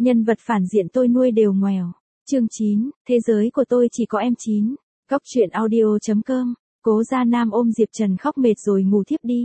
Nhân vật phản diện tôi nuôi đều ngoèo. Chương 9, thế giới của tôi chỉ có em 9. Góc truyện audio.com. Cố Gia Nam ôm Diệp Trần khóc mệt rồi ngủ thiếp đi.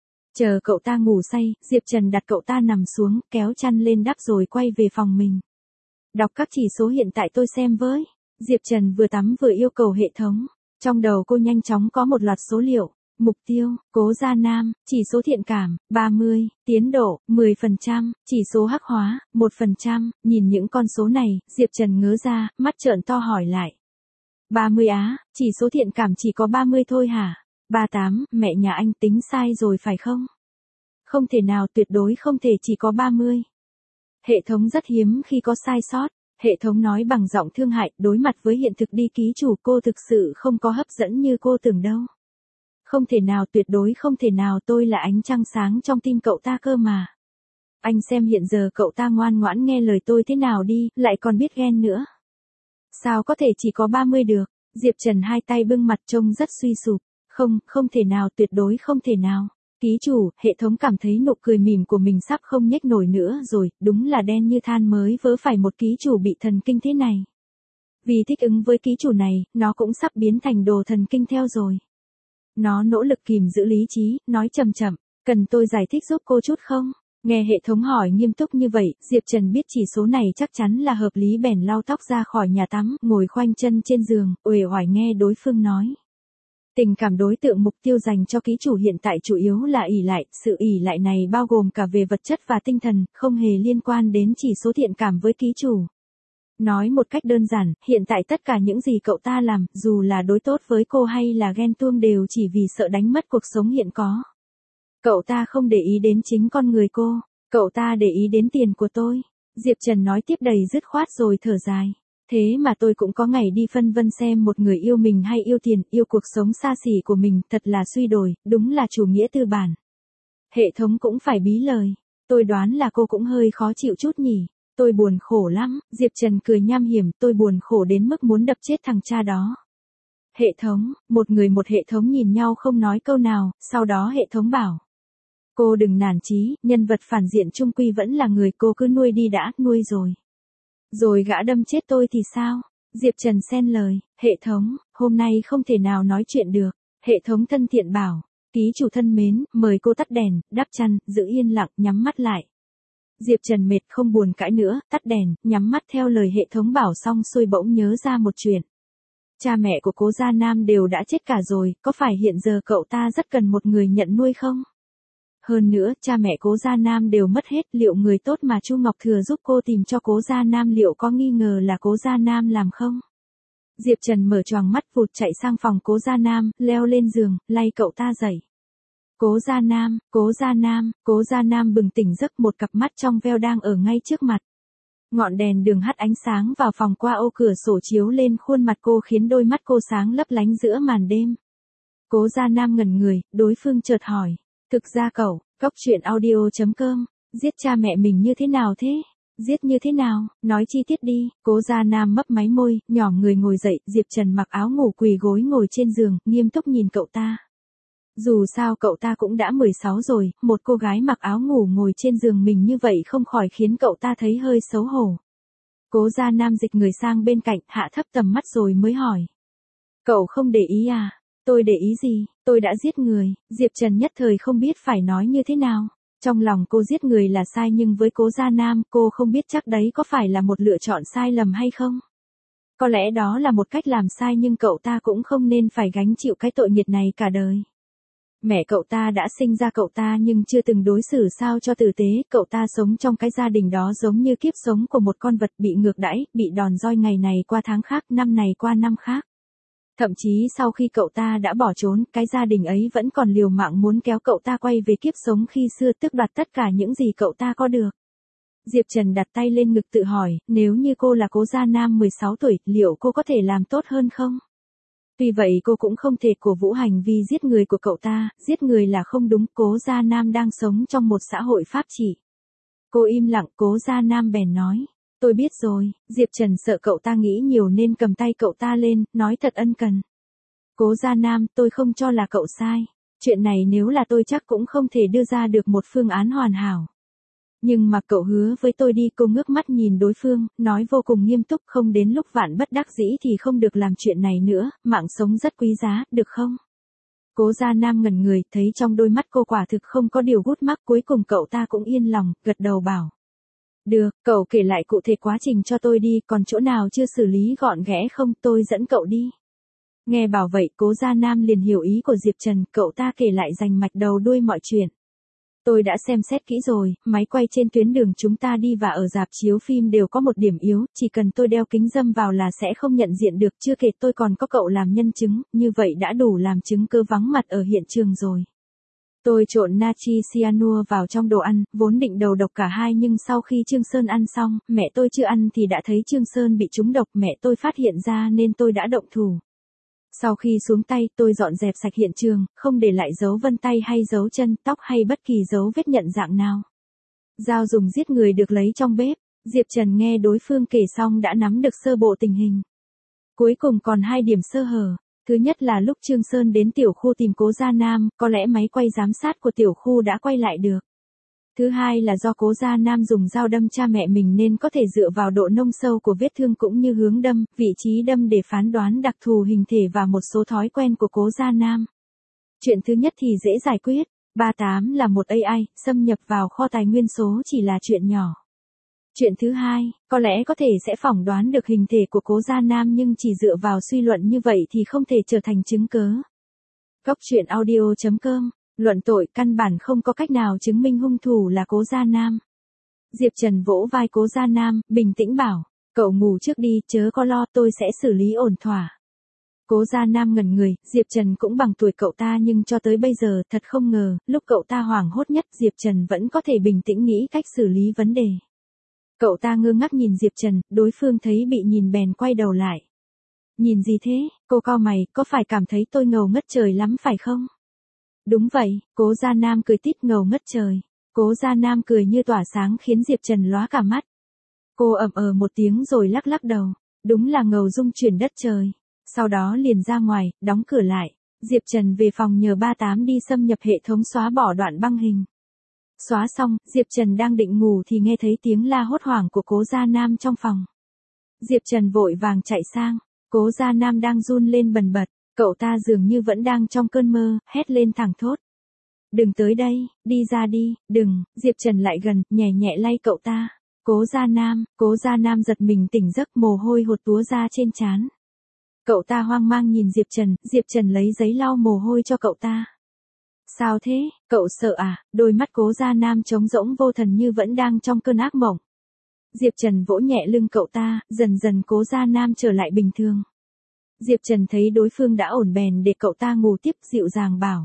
Chờ cậu ta ngủ say, Diệp Trần đặt cậu ta nằm xuống, kéo chăn lên đắp rồi quay về phòng mình. Đọc các chỉ số hiện tại tôi xem với. Diệp Trần vừa tắm vừa yêu cầu hệ thống. Trong đầu cô nhanh chóng có một loạt số liệu. Mục tiêu, Cố Gia Nam, chỉ số thiện cảm, 30, tiến độ, 10%, chỉ số hắc hóa, 1%, nhìn những con số này, Diệp Trần ngớ ra, mắt trợn to hỏi lại. 30 á, chỉ số thiện cảm chỉ có 30 thôi hả? 38, mẹ nhà anh tính sai rồi phải không? Không thể nào, tuyệt đối không thể chỉ có 30. Hệ thống rất hiếm khi có sai sót. Hệ thống nói bằng giọng thương hại, đối mặt với hiện thực đi ký chủ, cô thực sự không có hấp dẫn như cô tưởng đâu. Không thể nào, tuyệt đối không thể nào, tôi là ánh trăng sáng trong tim cậu ta cơ mà. Anh xem hiện giờ cậu ta ngoan ngoãn nghe lời tôi thế nào đi, lại còn biết ghen nữa. Sao có thể chỉ có 30 được? Diệp Trần hai tay bưng mặt trông rất suy sụp. Không thể nào, tuyệt đối không thể nào. Ký chủ, hệ thống cảm thấy nụ cười mỉm của mình sắp không nhếch nổi nữa rồi, đúng là đen như than mới vớ phải một ký chủ bị thần kinh thế này. Vì thích ứng với ký chủ này, nó cũng sắp biến thành đồ thần kinh theo rồi. Nó nỗ lực kìm giữ lý trí, nói chậm chậm, cần tôi giải thích giúp cô chút không? Nghe hệ thống hỏi nghiêm túc như vậy, Diệp Trần biết chỉ số này chắc chắn là hợp lý bèn lau tóc ra khỏi nhà tắm, ngồi khoanh chân trên giường, uể oải nghe đối phương nói. Tình cảm đối tượng mục tiêu dành cho ký chủ hiện tại chủ yếu là ỷ lại, sự ỷ lại này bao gồm cả về vật chất và tinh thần, không hề liên quan đến chỉ số thiện cảm với ký chủ. Nói một cách đơn giản, hiện tại tất cả những gì cậu ta làm, dù là đối tốt với cô hay là ghen tuông đều chỉ vì sợ đánh mất cuộc sống hiện có. Cậu ta không để ý đến chính con người cô, cậu ta để ý đến tiền của tôi. Diệp Trần nói tiếp đầy dứt khoát rồi thở dài. Thế mà tôi cũng có ngày đi phân vân xem một người yêu mình hay yêu tiền, yêu cuộc sống xa xỉ của mình, thật là suy đồi, đúng là chủ nghĩa tư bản. Hệ thống cũng phải bí lời, tôi đoán là cô cũng hơi khó chịu chút nhỉ. Tôi buồn khổ lắm, Diệp Trần cười nham hiểm, tôi buồn khổ đến mức muốn đập chết thằng cha đó. Hệ thống, một người một hệ thống nhìn nhau không nói câu nào, sau đó hệ thống bảo. Cô đừng nản chí, nhân vật phản diện chung quy vẫn là người, cô cứ nuôi đi đã, nuôi rồi. Rồi gã đâm chết tôi thì sao? Diệp Trần xen lời, hệ thống, hôm nay không thể nào nói chuyện được. Hệ thống thân thiện bảo, ký chủ thân mến, mời cô tắt đèn, đắp chăn, giữ yên lặng, nhắm mắt lại. Diệp Trần mệt không buồn cãi nữa, tắt đèn, nhắm mắt theo lời hệ thống bảo xong xuôi bỗng nhớ ra một chuyện. Cha mẹ của Cố Gia Nam đều đã chết cả rồi, có phải hiện giờ cậu ta rất cần một người nhận nuôi không? Hơn nữa, cha mẹ Cố Gia Nam đều mất hết, liệu người tốt mà Chu Ngọc Thừa giúp cô tìm cho Cố Gia Nam liệu có nghi ngờ là Cố Gia Nam làm không? Diệp Trần mở choàng mắt vụt chạy sang phòng Cố Gia Nam, leo lên giường, lay cậu ta dậy. Cố Gia Nam, Cố Gia Nam, Cố Gia Nam bừng tỉnh giấc, một cặp mắt trong veo đang ở ngay trước mặt. Ngọn đèn đường hắt ánh sáng vào phòng qua ô cửa sổ chiếu lên khuôn mặt cô khiến đôi mắt cô sáng lấp lánh giữa màn đêm. Cố Gia Nam ngẩn người, đối phương chợt hỏi. Thực ra cậu, góc truyện audio.com, giết cha mẹ mình như thế nào thế? Giết như thế nào? Nói chi tiết đi. Cố Gia Nam mấp máy môi, nhỏ người ngồi dậy, Diệp Trần mặc áo ngủ quỳ gối ngồi trên giường, nghiêm túc nhìn cậu ta. Dù sao cậu ta cũng đã 16 rồi, một cô gái mặc áo ngủ ngồi trên giường mình như vậy không khỏi khiến cậu ta thấy hơi xấu hổ. Cố Gia Nam dịch người sang bên cạnh, hạ thấp tầm mắt rồi mới hỏi. Cậu không để ý à? Tôi để ý gì? Tôi đã giết người. Diệp Trần nhất thời không biết phải nói như thế nào. Trong lòng cô giết người là sai nhưng với Cố Gia Nam cô không biết chắc đấy có phải là một lựa chọn sai lầm hay không. Có lẽ đó là một cách làm sai nhưng cậu ta cũng không nên phải gánh chịu cái tội nghiệp này cả đời. Mẹ cậu ta đã sinh ra cậu ta nhưng chưa từng đối xử sao cho tử tế, cậu ta sống trong cái gia đình đó giống như kiếp sống của một con vật bị ngược đãi, bị đòn roi ngày này qua tháng khác, năm này qua năm khác. Thậm chí sau khi cậu ta đã bỏ trốn, cái gia đình ấy vẫn còn liều mạng muốn kéo cậu ta quay về kiếp sống khi xưa, tước đoạt tất cả những gì cậu ta có được. Diệp Trần đặt tay lên ngực tự hỏi, nếu như cô là Cố Gia Nam 16 tuổi, liệu cô có thể làm tốt hơn không? Tuy vậy cô cũng không thể cổ vũ hành vi giết người của cậu ta, giết người là không đúng, Cố Gia Nam đang sống trong một xã hội pháp trị. Cô im lặng, Cố Gia Nam bèn nói. Tôi biết rồi. Diệp Trần sợ cậu ta nghĩ nhiều nên cầm tay cậu ta lên, nói thật ân cần. Cố Gia Nam, tôi không cho là cậu sai. Chuyện này nếu là tôi chắc cũng không thể đưa ra được một phương án hoàn hảo. Nhưng mà cậu hứa với tôi đi, cô ngước mắt nhìn đối phương, nói vô cùng nghiêm túc, không đến lúc vạn bất đắc dĩ thì không được làm chuyện này nữa, mạng sống rất quý giá, được không? Cố Gia Nam ngẩn người, thấy trong đôi mắt cô quả thực không có điều gút mắc, cuối cùng cậu ta cũng yên lòng, gật đầu bảo. Được, cậu kể lại cụ thể quá trình cho tôi đi, còn chỗ nào chưa xử lý gọn ghẽ không, tôi dẫn cậu đi. Nghe bảo vậy, Cố Gia Nam liền hiểu ý của Diệp Trần, cậu ta kể lại rành mạch đầu đuôi mọi chuyện. Tôi đã xem xét kỹ rồi, máy quay trên tuyến đường chúng ta đi và ở rạp chiếu phim đều có một điểm yếu, chỉ cần tôi đeo kính râm vào là sẽ không nhận diện được, chưa kể tôi còn có cậu làm nhân chứng, như vậy đã đủ làm chứng cứ vắng mặt ở hiện trường rồi. Tôi trộn natri cyanua vào trong đồ ăn, vốn định đầu độc cả hai nhưng sau khi Trương Sơn ăn xong, mẹ tôi chưa ăn thì đã thấy Trương Sơn bị trúng độc, mẹ tôi phát hiện ra nên tôi đã động thủ. Sau khi xuống tay, tôi dọn dẹp sạch hiện trường, không để lại dấu vân tay hay dấu chân, tóc hay bất kỳ dấu vết nhận dạng nào. Dao dùng giết người được lấy trong bếp. Diệp Trần nghe đối phương kể xong đã nắm được sơ bộ tình hình. Cuối cùng còn hai điểm sơ hở. Thứ nhất là lúc Trương Sơn đến tiểu khu tìm Cố Gia Nam, có lẽ máy quay giám sát của tiểu khu đã quay lại được. Thứ hai là do Cố Gia Nam dùng dao đâm cha mẹ mình nên có thể dựa vào độ nông sâu của vết thương cũng như hướng đâm, vị trí đâm để phán đoán đặc thù hình thể và một số thói quen của Cố Gia Nam. Chuyện thứ nhất thì dễ giải quyết. 38 là một AI, xâm nhập vào kho tài nguyên số chỉ là chuyện nhỏ. Chuyện thứ hai, có lẽ có thể sẽ phỏng đoán được hình thể của Cố Gia Nam nhưng chỉ dựa vào suy luận như vậy thì không thể trở thành chứng cớ. Góc truyện audio.com, luận tội căn bản không có cách nào chứng minh hung thủ là Cố Gia Nam. Diệp Trần vỗ vai Cố Gia Nam, bình tĩnh bảo, cậu ngủ trước đi, chớ có lo, tôi sẽ xử lý ổn thỏa. Cố Gia Nam ngẩn người, Diệp Trần cũng bằng tuổi cậu ta nhưng cho tới bây giờ thật không ngờ, lúc cậu ta hoảng hốt nhất Diệp Trần vẫn có thể bình tĩnh nghĩ cách xử lý vấn đề. Cậu ta ngơ ngác nhìn Diệp Trần, đối phương thấy bị nhìn bèn quay đầu lại. Nhìn gì thế, cô cau mày, có phải cảm thấy tôi ngầu ngất trời lắm phải không? Đúng vậy, Cố Gia Nam cười tít, ngầu ngất trời. Cố Gia Nam cười như tỏa sáng khiến Diệp Trần lóa cả mắt. Cô một tiếng rồi lắc lắc đầu, đúng là ngầu rung chuyển đất trời. Sau đó liền ra ngoài, đóng cửa lại. Diệp Trần về phòng nhờ 38 đi xâm nhập hệ thống xóa bỏ đoạn băng hình. Xóa xong, Diệp Trần đang định ngủ thì nghe thấy tiếng la hốt hoảng của Cố Gia Nam trong phòng. Diệp Trần vội vàng chạy sang, Cố Gia Nam đang run lên bần bật, cậu ta dường như vẫn đang trong cơn mơ, hét lên thẳng thốt. Đừng tới đây, đi ra đi, đừng, Diệp Trần lại gần, nhẹ nhẹ lay cậu ta. Cố Gia Nam giật mình tỉnh giấc, mồ hôi hột túa ra trên trán. Cậu ta hoang mang nhìn Diệp Trần lấy giấy lau mồ hôi cho cậu ta. Sao thế, cậu sợ à? Đôi mắt Cố Gia Nam trống rỗng vô thần như vẫn đang trong cơn ác mộng. Diệp Trần vỗ nhẹ lưng cậu ta, dần dần Cố Gia Nam trở lại bình thường. Diệp Trần thấy đối phương đã ổn bèn để cậu ta ngủ tiếp, dịu dàng bảo.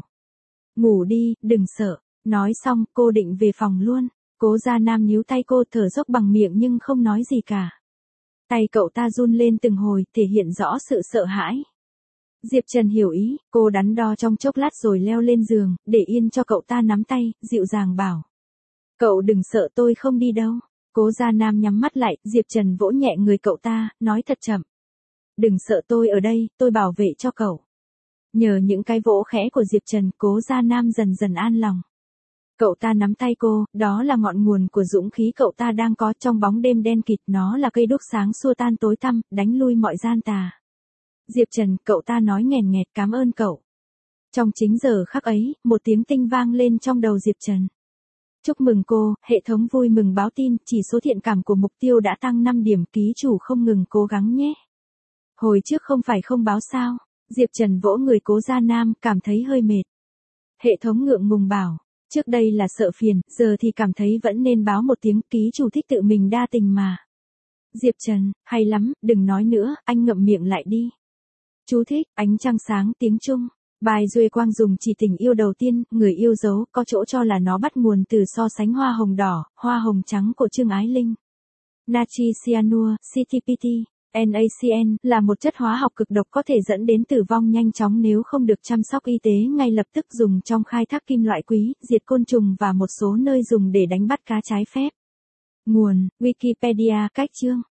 Ngủ đi, đừng sợ. Nói xong, cô định về phòng luôn. Cố Gia Nam níu tay cô, thở dốc bằng miệng nhưng không nói gì cả. Tay cậu ta run lên từng hồi, thể hiện rõ sự sợ hãi. Diệp Trần hiểu ý, cô đắn đo trong chốc lát rồi leo lên giường, để yên cho cậu ta nắm tay, dịu dàng bảo. Cậu đừng sợ, tôi không đi đâu. Cố Gia Nam nhắm mắt lại, Diệp Trần vỗ nhẹ người cậu ta, nói thật chậm. Đừng sợ, tôi ở đây, tôi bảo vệ cho cậu. Nhờ những cái vỗ khẽ của Diệp Trần, Cố Gia Nam dần dần an lòng. Cậu ta nắm tay cô, đó là ngọn nguồn của dũng khí cậu ta đang có trong bóng đêm đen kịt, nó là cây đuốc sáng xua tan tối tăm, đánh lui mọi gian tà. Diệp Trần, cậu ta nói nghèn nghẹt, cảm ơn cậu. Trong chính giờ khắc ấy, một tiếng tinh vang lên trong đầu Diệp Trần. Chúc mừng cô, hệ thống vui mừng báo tin, chỉ số thiện cảm của mục tiêu đã tăng 5 điểm, ký chủ không ngừng cố gắng nhé. Hồi trước không phải không báo sao? Diệp Trần vỗ người Cố Gia Nam, cảm thấy hơi mệt. Hệ thống ngượng ngùng bảo, trước đây là sợ phiền, giờ thì cảm thấy vẫn nên báo một tiếng, ký chủ thích tự mình đa tình mà. Diệp Trần, hay lắm, đừng nói nữa, anh ngậm miệng lại đi. Chú thích, ánh trăng sáng tiếng Trung. Bài Duy Quang dùng chỉ tình yêu đầu tiên, người yêu dấu, có chỗ cho là nó bắt nguồn từ so sánh hoa hồng đỏ, hoa hồng trắng của Trương Ái Linh. Natri cyanua, CTPT, NaCN, là một chất hóa học cực độc có thể dẫn đến tử vong nhanh chóng nếu không được chăm sóc y tế ngay lập tức, dùng trong khai thác kim loại quý, diệt côn trùng và một số nơi dùng để đánh bắt cá trái phép. Nguồn, Wikipedia, cách chương.